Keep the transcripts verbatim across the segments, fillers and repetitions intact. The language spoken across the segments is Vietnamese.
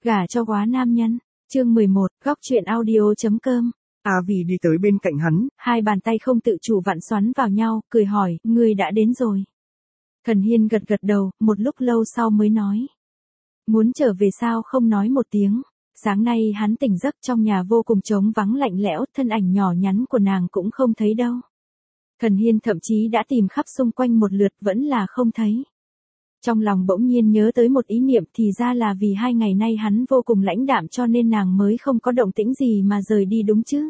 Gả cho quá nam nhân. Chương mười một, góc truyện audio.com. A Vi đi tới bên cạnh hắn, hai bàn tay không tự chủ vặn xoắn vào nhau, cười hỏi, ngươi đã đến rồi. Thần Hiên gật gật đầu, một lúc lâu sau mới nói. Muốn trở về sao không nói một tiếng. Sáng nay hắn tỉnh giấc trong nhà vô cùng trống vắng lạnh lẽo, thân ảnh nhỏ nhắn của nàng cũng không thấy đâu. Thần Hiên thậm chí đã tìm khắp xung quanh một lượt vẫn là không thấy. Trong lòng bỗng nhiên nhớ tới một ý niệm, thì ra là vì hai ngày nay hắn vô cùng lãnh đạm cho nên nàng mới không có động tĩnh gì mà rời đi đúng chứ.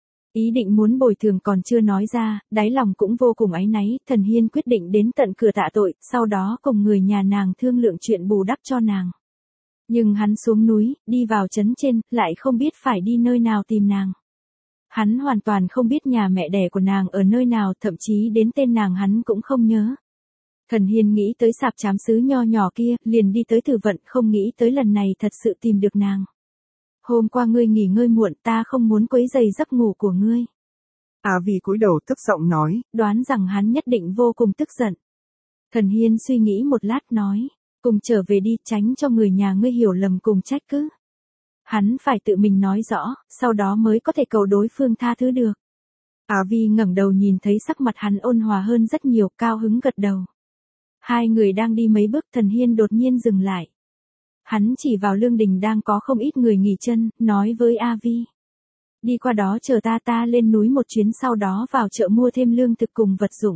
Ý định muốn bồi thường còn chưa nói ra, đáy lòng cũng vô cùng áy náy, Thần Hiên quyết định đến tận cửa tạ tội, sau đó cùng người nhà nàng thương lượng chuyện bù đắp cho nàng. Nhưng hắn xuống núi, đi vào trấn trên, lại không biết phải đi nơi nào tìm nàng. Hắn hoàn toàn không biết nhà mẹ đẻ của nàng ở nơi nào, thậm chí đến tên nàng hắn cũng không nhớ. Thần Hiên nghĩ tới sạp trám sứ nho nhỏ kia, liền đi tới Tử Vận, không nghĩ tới lần này thật sự tìm được nàng. Hôm qua ngươi nghỉ ngơi muộn, ta không muốn quấy rầy giấc ngủ của ngươi. A Vi cúi đầu thấp giọng nói, đoán rằng hắn nhất định vô cùng tức giận. Thần Hiên suy nghĩ một lát nói, cùng trở về đi, tránh cho người nhà ngươi hiểu lầm cùng trách cứ. Hắn phải tự mình nói rõ, sau đó mới có thể cầu đối phương tha thứ được. A Vi ngẩng đầu nhìn thấy sắc mặt hắn ôn hòa hơn rất nhiều, cao hứng gật đầu. Hai người đang đi mấy bước, Thần Hiên đột nhiên dừng lại. Hắn chỉ vào lương đình đang có không ít người nghỉ chân, nói với A Vi. Đi qua đó chờ ta ta lên núi một chuyến, sau đó vào chợ mua thêm lương thực cùng vật dụng.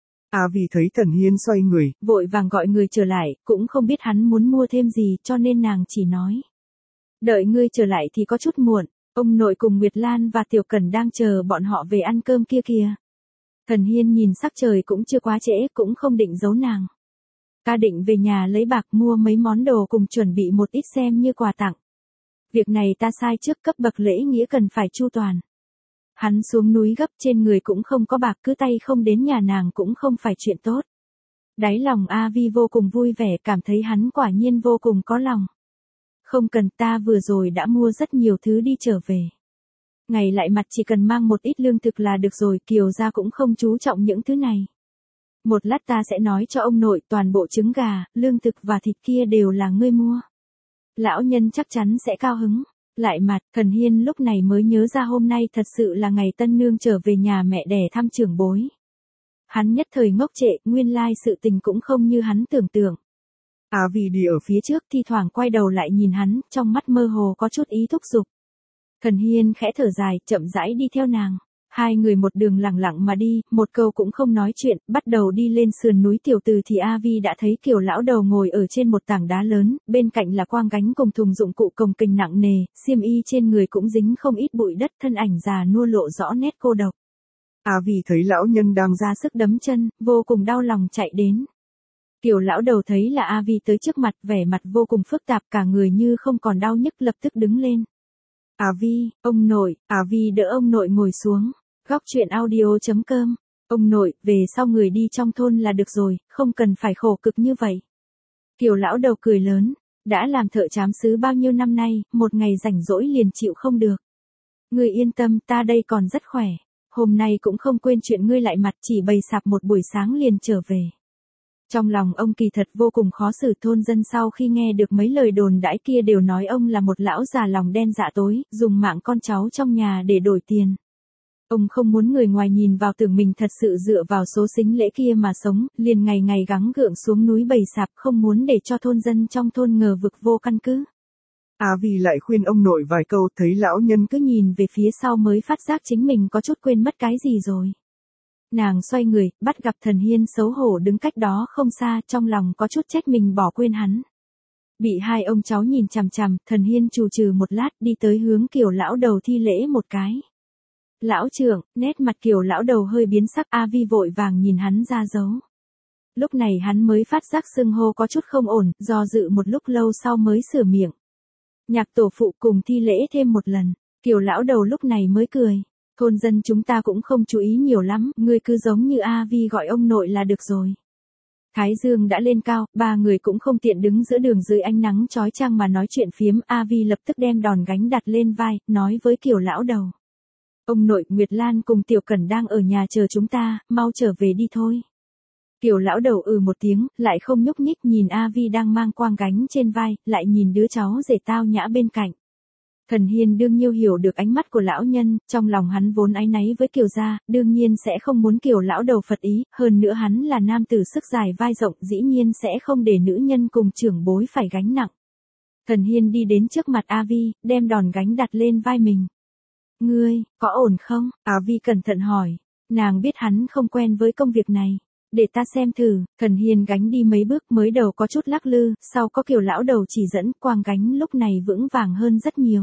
A Vi thấy Thần Hiên xoay người, vội vàng gọi người trở lại, cũng không biết hắn muốn mua thêm gì cho nên nàng chỉ nói. Đợi ngươi trở lại thì có chút muộn, ông nội cùng Nguyệt Lan và Tiểu Cẩn đang chờ bọn họ về ăn cơm kia kìa. Thần Hiên nhìn sắc trời cũng chưa quá trễ, cũng không định giấu nàng. Ta định về nhà lấy bạc mua mấy món đồ cùng chuẩn bị một ít xem như quà tặng. Việc này ta sai trước, cấp bậc lễ nghĩa cần phải chu toàn. Hắn xuống núi gấp, trên người cũng không có bạc, cứ tay không đến nhà nàng cũng không phải chuyện tốt. Đáy lòng A Vi vô cùng vui vẻ, cảm thấy hắn quả nhiên vô cùng có lòng. Không cần, ta vừa rồi đã mua rất nhiều thứ đi trở về. Ngày lại mặt chỉ cần mang một ít lương thực là được rồi, Kiều gia cũng không chú trọng những thứ này. Một lát ta sẽ nói cho ông nội, toàn bộ trứng gà, lương thực và thịt kia đều là ngươi mua. Lão nhân chắc chắn sẽ cao hứng. Lại mặt, Thần Hiên lúc này mới nhớ ra hôm nay thật sự là ngày tân nương trở về nhà mẹ đẻ thăm trưởng bối. Hắn nhất thời ngốc trệ, nguyên lai sự tình cũng không như hắn tưởng tượng. A Vi đi ở phía trước, thi thoảng quay đầu lại nhìn hắn, trong mắt mơ hồ có chút ý thúc giục. Thần Hiên khẽ thở dài, chậm rãi đi theo nàng. Hai người một đường lặng lặng mà đi, một câu cũng không nói chuyện, bắt đầu đi lên sườn núi Tiểu Từ thì A Vi đã thấy Kiều lão đầu ngồi ở trên một tảng đá lớn, bên cạnh là quang gánh cùng thùng dụng cụ cồng kềnh nặng nề, xiêm y trên người cũng dính không ít bụi đất, thân ảnh già nua lộ rõ nét cô độc. A Vi thấy lão nhân đang ra sức đấm chân, vô cùng đau lòng chạy đến. Kiều lão đầu thấy là A Vi tới trước mặt, vẻ mặt vô cùng phức tạp, cả người như không còn đau nhức, lập tức đứng lên. A Vi, ông nội. A Vi đỡ ông nội ngồi xuống. Góc truyện audio.com. Ông nội, về sau người đi trong thôn là được rồi, không cần phải khổ cực như vậy. Kiều lão đầu cười lớn, đã làm thợ trám sứ bao nhiêu năm nay, một ngày rảnh rỗi liền chịu không được. Ngươi yên tâm, ta đây còn rất khỏe. Hôm nay cũng không quên chuyện ngươi lại mặt, chỉ bày sạp một buổi sáng liền trở về. Trong lòng ông kỳ thật vô cùng khó xử, thôn dân sau khi nghe được mấy lời đồn đãi kia đều nói ông là một lão già lòng đen dạ tối, dùng mạng con cháu trong nhà để đổi tiền. Ông không muốn người ngoài nhìn vào tưởng mình thật sự dựa vào số sính lễ kia mà sống, liền ngày ngày gắng gượng xuống núi bày sạp, không muốn để cho thôn dân trong thôn ngờ vực vô căn cứ. A Vi lại khuyên ông nội vài câu, thấy lão nhân cứ nhìn về phía sau mới phát giác chính mình có chút quên mất cái gì rồi. Nàng xoay người, bắt gặp Thần Hiên xấu hổ đứng cách đó không xa, trong lòng có chút trách mình bỏ quên hắn. Bị hai ông cháu nhìn chằm chằm, Thần Hiên trù trừ một lát, đi tới hướng Kiều lão đầu thi lễ một cái. Lão trưởng, nét mặt Kiều lão đầu hơi biến sắc, A Vi vội vàng nhìn hắn ra dấu. Lúc này hắn mới phát giác xưng hô có chút không ổn, do dự một lúc lâu sau mới sửa miệng. Nhạc tổ phụ cùng thi lễ thêm một lần, Kiều lão đầu lúc này mới cười. Thôn dân chúng ta cũng không chú ý nhiều lắm, ngươi cứ giống như A Vi gọi ông nội là được rồi. Thái dương đã lên cao, ba người cũng không tiện đứng giữa đường dưới ánh nắng chói chang mà nói chuyện phiếm, A Vi lập tức đem đòn gánh đặt lên vai, nói với Kiều lão đầu. Ông nội, Nguyệt Lan cùng Tiểu Cẩn đang ở nhà chờ chúng ta, mau trở về đi thôi. Kiều lão đầu ừ một tiếng, lại không nhúc nhích, nhìn A Vi đang mang quang gánh trên vai, lại nhìn đứa cháu rể tao nhã bên cạnh. Thần Hiên đương nhiêu hiểu được ánh mắt của lão nhân, trong lòng hắn vốn áy náy với Kiều gia, đương nhiên sẽ không muốn Kiều lão đầu phật ý, hơn nữa hắn là nam tử sức dài vai rộng, dĩ nhiên sẽ không để nữ nhân cùng trưởng bối phải gánh nặng. Thần Hiên đi đến trước mặt A Vi, đem đòn gánh đặt lên vai mình. Ngươi, có ổn không? A Vi cẩn thận hỏi. Nàng biết hắn không quen với công việc này. Để ta xem thử. Thần Hiên gánh đi mấy bước, mới đầu có chút lắc lư, sau có Kiều lão đầu chỉ dẫn, quang gánh lúc này vững vàng hơn rất nhiều.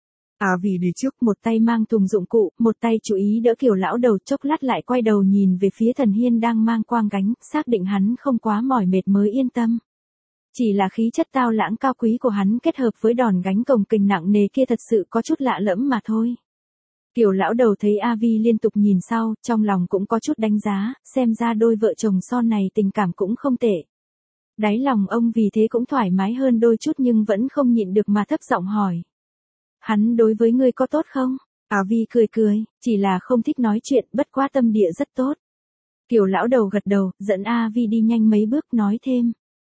A Vi đi trước, một tay mang thùng dụng cụ, một tay chú ý đỡ Kiều lão đầu, chốc lát lại quay đầu nhìn về phía Thần Hiên đang mang quang gánh, xác định hắn không quá mỏi mệt mới yên tâm. Chỉ là khí chất tao lãng cao quý của hắn kết hợp với đòn gánh cồng kềnh nặng nề kia thật sự có chút lạ lẫm mà thôi. Kiều lão đầu thấy A Vi liên tục nhìn sau, trong lòng cũng có chút đánh giá, xem ra đôi vợ chồng son này tình cảm cũng không tệ. Đáy lòng ông vì thế cũng thoải mái hơn đôi chút nhưng vẫn không nhịn được mà thấp giọng hỏi. Hắn đối với ngươi có tốt không? A Vi cười cười, chỉ là không thích nói chuyện, bất quá tâm địa rất tốt. Kiều lão đầu gật đầu, dẫn A Vi đi nhanh mấy bước nói thêm.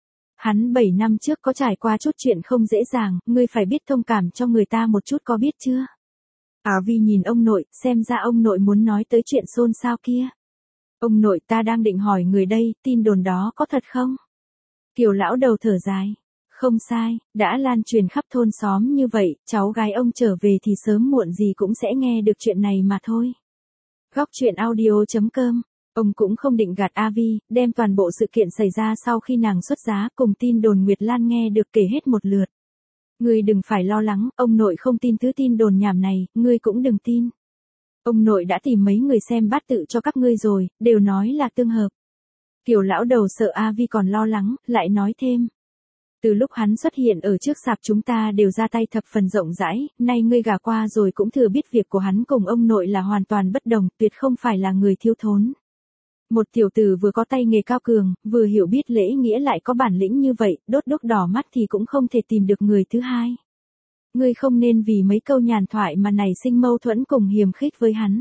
Hắn bảy năm trước có trải qua chút chuyện không dễ dàng, ngươi phải biết thông cảm cho người ta một chút, có biết chưa? A Vi nhìn ông nội, xem ra ông nội muốn nói tới chuyện xôn xao kia. Ông nội, ta đang định hỏi người đây, tin đồn đó có thật không? Kiều lão đầu thở dài. Không sai, đã lan truyền khắp thôn xóm như vậy, cháu gái ông trở về thì sớm muộn gì cũng sẽ nghe được chuyện này mà thôi. Góc truyện audio chấm com. Ông cũng không định gạt A Vi, đem toàn bộ sự kiện xảy ra sau khi nàng xuất giá cùng tin đồn Nguyệt Lan nghe được kể hết một lượt. Ngươi đừng phải lo lắng, ông nội không tin thứ tin đồn nhảm này, ngươi cũng đừng tin. Ông nội đã tìm mấy người xem bát tự cho các ngươi rồi, đều nói là tương hợp. Kiều lão đầu sợ A Vi còn lo lắng, lại nói thêm. Từ lúc hắn xuất hiện ở trước sạp chúng ta đều ra tay thập phần rộng rãi, nay ngươi gả qua rồi cũng thừa biết việc của hắn cùng ông nội là hoàn toàn bất đồng, tuyệt không phải là người thiếu thốn. Một tiểu tử vừa có tay nghề cao cường, vừa hiểu biết lễ nghĩa lại có bản lĩnh như vậy, đốt đốt đỏ mắt thì cũng không thể tìm được người thứ hai. Ngươi không nên vì mấy câu nhàn thoại mà nảy sinh mâu thuẫn cùng hiềm khích với hắn.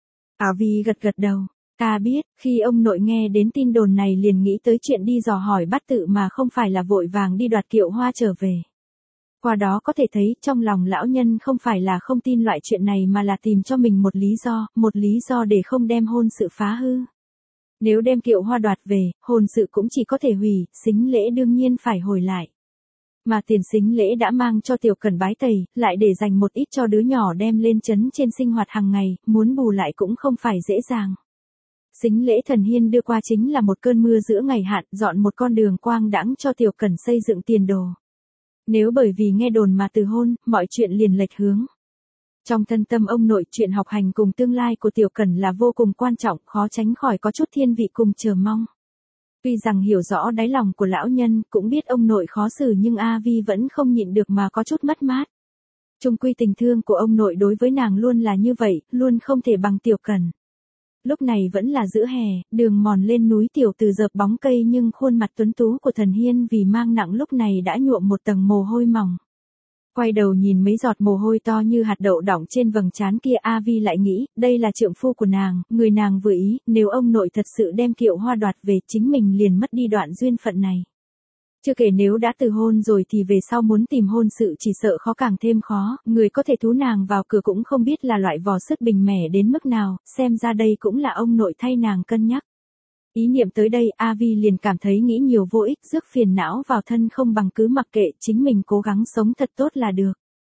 A Vi gật gật đầu. Ta biết, khi ông nội nghe đến tin đồn này liền nghĩ tới chuyện đi dò hỏi bát tự mà không phải là vội vàng đi đoạt kiệu hoa trở về. Qua đó có thể thấy trong lòng lão nhân không phải là không tin loại chuyện này mà là tìm cho mình một lý do, một lý do để không đem hôn sự phá hư. Nếu đem kiệu hoa đoạt về, hôn sự cũng chỉ có thể hủy, sính lễ đương nhiên phải hồi lại. Mà tiền sính lễ đã mang cho Tiểu Cẩn bái tẩy, lại để dành một ít cho đứa nhỏ đem lên trấn trên sinh hoạt hàng ngày, muốn bù lại cũng không phải dễ dàng. Sính lễ Thần Hiên đưa qua chính là một cơn mưa giữa ngày hạn, dọn một con đường quang đãng cho Tiểu Cẩn xây dựng tiền đồ. Nếu bởi vì nghe đồn mà từ hôn, mọi chuyện liền lệch hướng. Trong thân tâm ông nội, chuyện học hành cùng tương lai của Tiểu Cẩn là vô cùng quan trọng, khó tránh khỏi có chút thiên vị cùng chờ mong. Tuy rằng hiểu rõ đáy lòng của lão nhân, cũng biết ông nội khó xử nhưng A Vi vẫn không nhịn được mà có chút mất mát. Chung quy tình thương của ông nội đối với nàng luôn là như vậy, luôn không thể bằng Tiểu Cẩn. Lúc này vẫn là giữa hè, đường mòn lên núi tiểu từ dợp bóng cây nhưng khuôn mặt tuấn tú của Thần Hiên vì mang nặng lúc này đã nhuộm một tầng mồ hôi mỏng. Quay đầu nhìn mấy giọt mồ hôi to như hạt đậu đọng trên vầng trán kia, A Vi lại nghĩ, đây là trượng phu của nàng, người nàng vừa ý, nếu ông nội thật sự đem kiệu hoa đoạt về chính mình liền mất đi đoạn duyên phận này. Chưa kể nếu đã từ hôn rồi thì về sau muốn tìm hôn sự chỉ sợ khó càng thêm khó, người có thể thú nàng vào cửa cũng không biết là loại vò sức bình mẻ đến mức nào, xem ra đây cũng là ông nội thay nàng cân nhắc. Ý niệm tới đây, A Vi liền cảm thấy nghĩ nhiều vô ích, rước phiền não vào thân không bằng cứ mặc kệ, chính mình cố gắng sống thật tốt là được.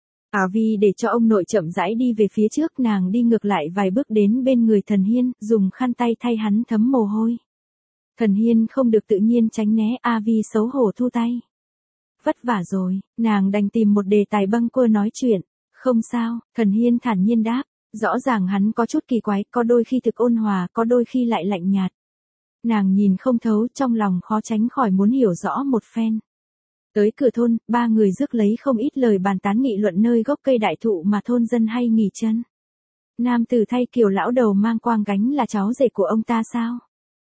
A Vi để cho ông nội chậm rãi đi về phía trước, nàng đi ngược lại vài bước đến bên người Thần Hiên, dùng khăn tay thay hắn thấm mồ hôi. Thần Hiên không được tự nhiên tránh né, A Vi xấu hổ thu tay. Vất vả rồi, nàng đành tìm một đề tài bâng quơ nói chuyện. Không sao, Thần Hiên thản nhiên đáp, rõ ràng hắn có chút kỳ quái, có đôi khi thực ôn hòa, có đôi khi lại lạnh nhạt. Nàng nhìn không thấu, trong lòng khó tránh khỏi muốn hiểu rõ một phen. Tới cửa thôn, ba người rước lấy không ít lời bàn tán nghị luận nơi gốc cây đại thụ mà thôn dân hay nghỉ chân. Nam tử thay Kiều lão đầu mang quang gánh là cháu rể của ông ta sao?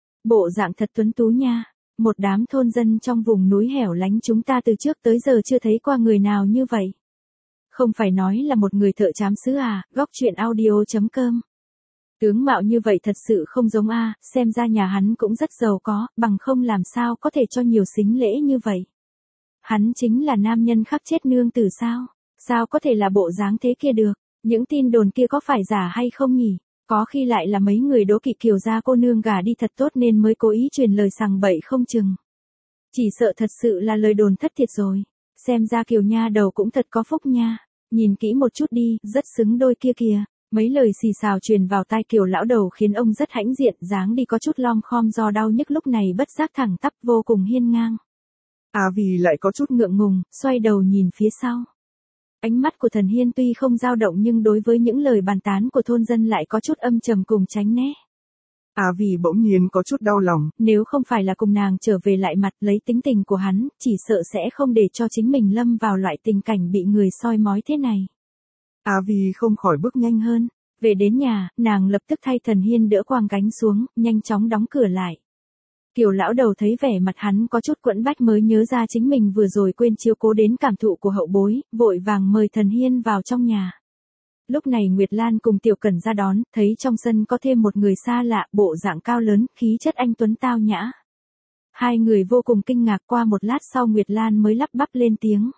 Bộ dạng thật tuấn tú nha. Một đám thôn dân trong vùng núi hẻo lánh chúng ta từ trước tới giờ chưa thấy qua người nào như vậy. Không phải nói là một người thợ trám sứ à? Góc truyện audio chấm com Tướng mạo như vậy thật sự không giống a, xem ra nhà hắn cũng rất giàu có, bằng không làm sao có thể cho nhiều sính lễ như vậy. Hắn chính là nam nhân khắc chết nương tử sao? Sao có thể là bộ dáng thế kia được? Những tin đồn kia có phải giả hay không nhỉ? Có khi lại là mấy người đố kỵ Kiều gia cô nương gả đi thật tốt nên mới cố ý truyền lời sằng bậy không chừng. Chỉ sợ thật sự là lời đồn thất thiệt rồi. Xem ra Kiều nha đầu cũng thật có phúc nha. Nhìn kỹ một chút đi, rất xứng đôi kia kìa. Mấy lời xì xào truyền vào tai Kiều lão đầu khiến ông rất hãnh diện, dáng đi có chút lom khom do đau nhức lúc này bất giác thẳng tắp vô cùng hiên ngang. À vì lại có chút ngượng ngùng, xoay đầu nhìn phía sau. Ánh mắt của Thần Hiên tuy không dao động nhưng đối với những lời bàn tán của thôn dân lại có chút âm trầm cùng tránh né. À vì bỗng nhiên có chút đau lòng. Nếu không phải là cùng nàng trở về lại mặt lấy tính tình của hắn, chỉ sợ sẽ không để cho chính mình lâm vào loại tình cảnh bị người soi mói thế này. À vì không khỏi bước nhanh hơn. Về đến nhà, nàng lập tức thay Thần Hiên đỡ quàng gánh xuống, nhanh chóng đóng cửa lại. Kiều lão đầu thấy vẻ mặt hắn có chút quẫn bách mới nhớ ra chính mình vừa rồi quên chiếu cố đến cảm thụ của hậu bối, vội vàng mời Thần Hiên vào trong nhà. Lúc này Nguyệt Lan cùng Tiểu Cẩn ra đón, thấy trong sân có thêm một người xa lạ, bộ dạng cao lớn, khí chất anh tuấn tao nhã. Hai người vô cùng kinh ngạc, qua một lát sau Nguyệt Lan mới lắp bắp lên tiếng.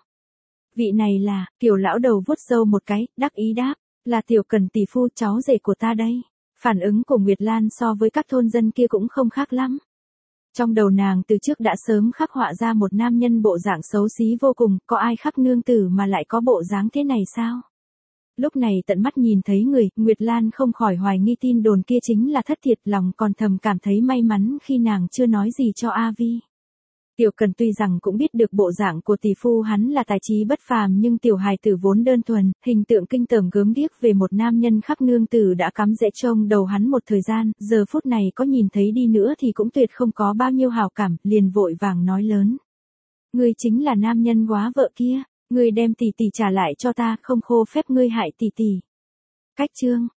Vị này là, Kiều lão đầu vuốt râu một cái, đắc ý đáp, là Tiểu Cẩn tỷ phu, cháu rể của ta đây. Phản ứng của Nguyệt Lan so với các thôn dân kia cũng không khác lắm. Trong đầu nàng từ trước đã sớm khắc họa ra một nam nhân bộ dạng xấu xí vô cùng, có ai khắc nương tử mà lại có bộ dáng thế này sao? Lúc này tận mắt nhìn thấy người, Nguyệt Lan không khỏi hoài nghi tin đồn kia chính là thất thiệt, lòng còn thầm cảm thấy may mắn khi nàng chưa nói gì cho A Vi. Tiểu Cần tuy rằng cũng biết được bộ dạng của tỷ phu hắn là tài trí bất phàm nhưng tiểu hài tử vốn đơn thuần, hình tượng kinh tởm gớm ghiếc về một nam nhân khắc nương tử đã cắm rễ trong đầu hắn một thời gian, giờ phút này có nhìn thấy đi nữa thì cũng tuyệt không có bao nhiêu hảo cảm, liền vội vàng nói lớn. Ngươi chính là nam nhân góa vợ kia, ngươi đem tỷ tỷ trả lại cho ta, không khô phép ngươi hại tỷ tỷ. Cách chương